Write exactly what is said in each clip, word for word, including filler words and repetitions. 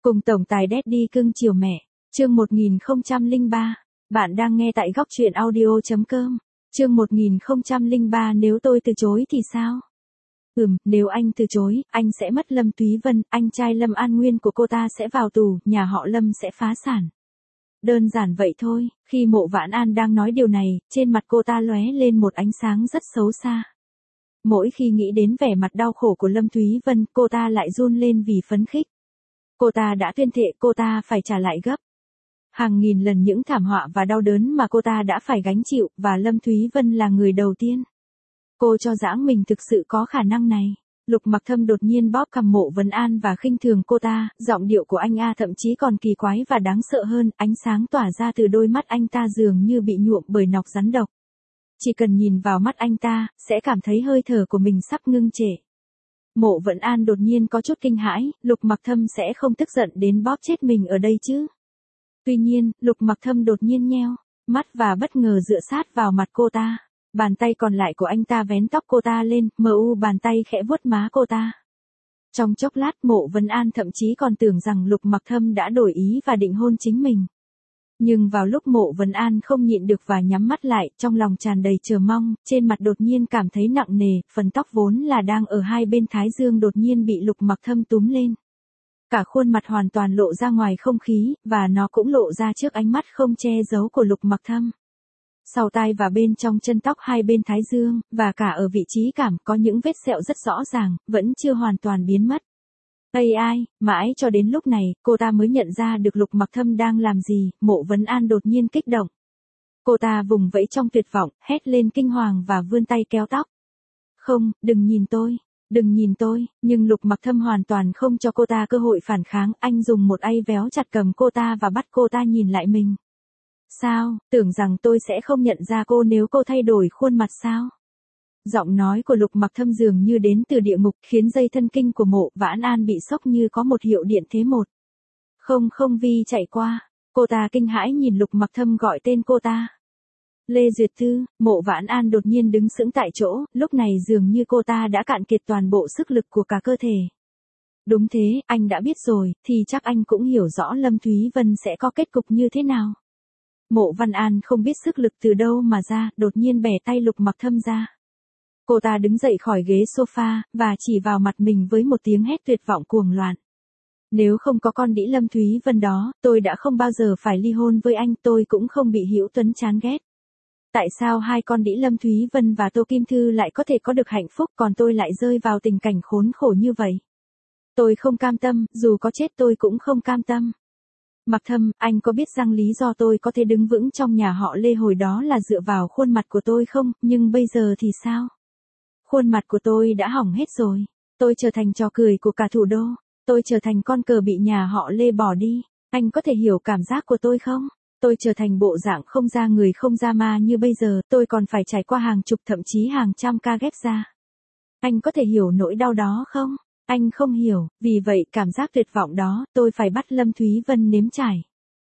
Cùng tổng tài Daddy cưng chiều mẹ. Chương một nghìn không trăm lẻ ba. Bạn đang nghe tại góc truyện audio chấm com. Chương một nghìn không trăm lẻ ba nếu tôi từ chối thì sao? Ừm, nếu anh từ chối, anh sẽ mất Lâm Túy Vân, anh trai Lâm An Nguyên của cô ta sẽ vào tù, nhà họ Lâm sẽ phá sản. Đơn giản vậy thôi, khi Mộ Vãn An đang nói điều này, trên mặt cô ta lóe lên một ánh sáng rất xấu xa. Mỗi khi nghĩ đến vẻ mặt đau khổ của Lâm Túy Vân, cô ta lại run lên vì phấn khích. Cô ta đã tuyên thệ cô ta phải trả lại gấp hàng nghìn lần những thảm họa và đau đớn mà cô ta đã phải gánh chịu, và Lâm Túy Vân là người đầu tiên. Cô cho rằng mình thực sự có khả năng này. Lục Mặc Thâm đột nhiên bóp cằm Mộ Vãn An và khinh thường cô ta, giọng điệu của anh a thậm chí còn kỳ quái và đáng sợ hơn, ánh sáng tỏa ra từ đôi mắt anh ta dường như bị nhuộm bởi nọc rắn độc. Chỉ cần nhìn vào mắt anh ta, sẽ cảm thấy hơi thở của mình sắp ngưng trệ. Mộ Vãn An đột nhiên có chút kinh hãi, Lục Mặc Thâm sẽ không tức giận đến bóp chết mình ở đây chứ. Tuy nhiên, Lục Mặc Thâm đột nhiên nheo mắt và bất ngờ dựa sát vào mặt cô ta. Bàn tay còn lại của anh ta vén tóc cô ta lên, mờ u bàn tay khẽ vuốt má cô ta. Trong chốc lát Mộ Vãn An thậm chí còn tưởng rằng Lục Mặc Thâm đã đổi ý và định hôn chính mình. Nhưng vào lúc Mộ Vãn An không nhịn được và nhắm mắt lại, trong lòng tràn đầy chờ mong, trên mặt đột nhiên cảm thấy nặng nề, phần tóc vốn là đang ở hai bên thái dương đột nhiên bị Lục Mặc Thâm túm lên. Cả khuôn mặt hoàn toàn lộ ra ngoài không khí, và nó cũng lộ ra trước ánh mắt không che giấu của Lục Mặc Thâm. Sau tai và bên trong chân tóc hai bên thái dương, và cả ở vị trí cảm có những vết sẹo rất rõ ràng, vẫn chưa hoàn toàn biến mất. Ây ai, mãi cho đến lúc này, cô ta mới nhận ra được Lục Mặc Thâm đang làm gì. Mộ Vãn An đột nhiên kích động. Cô ta vùng vẫy trong tuyệt vọng, hét lên kinh hoàng và vươn tay kéo tóc. Không, đừng nhìn tôi, đừng nhìn tôi, nhưng Lục Mặc Thâm hoàn toàn không cho cô ta cơ hội phản kháng, anh dùng một tay véo chặt cầm cô ta và bắt cô ta nhìn lại mình. Sao, tưởng rằng tôi sẽ không nhận ra cô nếu cô thay đổi khuôn mặt sao? Giọng nói của Lục Mặc Thâm dường như đến từ địa ngục, khiến dây thân kinh của Mộ Vãn An bị sốc như có một hiệu điện thế một. Không không Vi chạy qua, cô ta kinh hãi nhìn Lục Mặc Thâm gọi tên cô ta. Lê Duyệt Tư. Mộ Vãn An đột nhiên đứng sững tại chỗ, lúc này dường như cô ta đã cạn kiệt toàn bộ sức lực của cả cơ thể. Đúng thế, anh đã biết rồi, thì chắc anh cũng hiểu rõ Lâm Túy Vân sẽ có kết cục như thế nào. Mộ Vãn An không biết sức lực từ đâu mà ra, đột nhiên bẻ tay Lục Mặc Thâm ra. Cô ta đứng dậy khỏi ghế sofa, và chỉ vào mặt mình với một tiếng hét tuyệt vọng cuồng loạn. Nếu không có con đĩ Lâm Túy Vân đó, tôi đã không bao giờ phải ly hôn với anh, tôi cũng không bị Hữu Tuấn chán ghét. Tại sao hai con đĩ Lâm Túy Vân và Tô Kim Thư lại có thể có được hạnh phúc, còn tôi lại rơi vào tình cảnh khốn khổ như vậy? Tôi không cam tâm, dù có chết tôi cũng không cam tâm. Mặc Thâm, anh có biết rằng lý do tôi có thể đứng vững trong nhà họ Lê hồi đó là dựa vào khuôn mặt của tôi không, nhưng bây giờ thì sao? Khuôn mặt của tôi đã hỏng hết rồi. Tôi trở thành trò cười của cả thủ đô. Tôi trở thành con cờ bị nhà họ Lê bỏ đi. Anh có thể hiểu cảm giác của tôi không? Tôi trở thành bộ dạng không ra người không ra ma như bây giờ, tôi còn phải trải qua hàng chục thậm chí hàng trăm ca ghép da. Anh có thể hiểu nỗi đau đó không? Anh không hiểu, vì vậy cảm giác tuyệt vọng đó, tôi phải bắt Lâm Túy Vân nếm trải.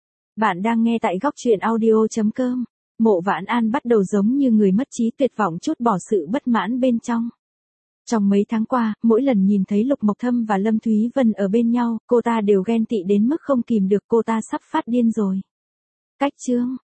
Bạn đang nghe tại góc truyện audio chấm com. Mộ Vãn An bắt đầu giống như người mất trí tuyệt vọng trút bỏ sự bất mãn bên trong. Trong mấy tháng qua, mỗi lần nhìn thấy Lục Mặc Thâm và Lâm Túy Vân ở bên nhau, cô ta đều ghen tị đến mức không kìm được, cô ta sắp phát điên rồi. Cách chương.